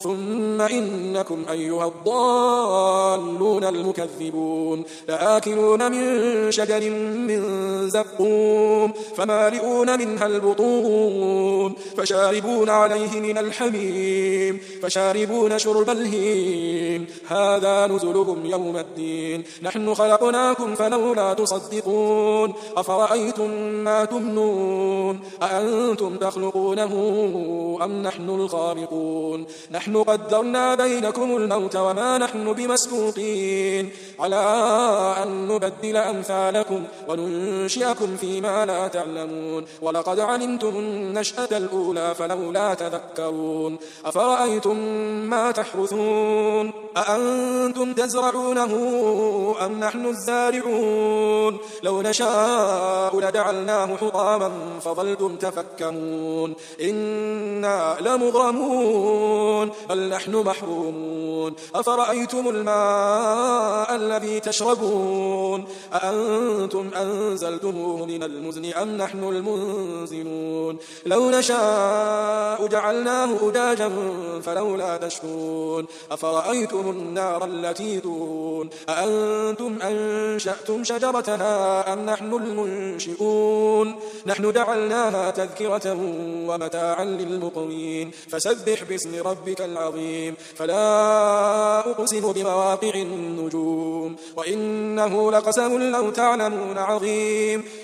ثم إنكم أيها الضالون المكذبون لآكلون من شجر من زقوم فمالئون منها البطون فشاربون عليه من الحميم فشاربون شرب الهيم هذا نزلهم يوم الدين نحن خلقناكم فلولا تصدقون أفرأيتم ما تمنون أأنتم تخلقونه أم نحن الخالقون نحن قدرنا بينكم الموت وما نحن بمسبوقين على أن نبدل أمثالكم وننشئكم فيما لا تعلمون ولقد علمتم النشأة الأولى فلولا تذكرون أفرأيتم ما تحرثون أأنتم تزرعونه أم نحن الزارعون لو نشاء لجعلناه حطاما فظلتم تفكرون إنا لمغرمون بل نحن محرومون أفرأيتم الماء الذي تشربون أأنتم أنزلتموه من المزن أم نحن المنزلون لو نشاء جعلناه أجاجا فلولا تشكرون أفرأيتم النار التي تورون أأنتم أنشأتم شجرتها أم نحن المنشئون نحن جعلناها تذكرة ومتاعا للمقوين فسبح باسم ربك العظيم فلا أقسم بمواقع النجوم وإنه لقسم لو تعلمون عظيم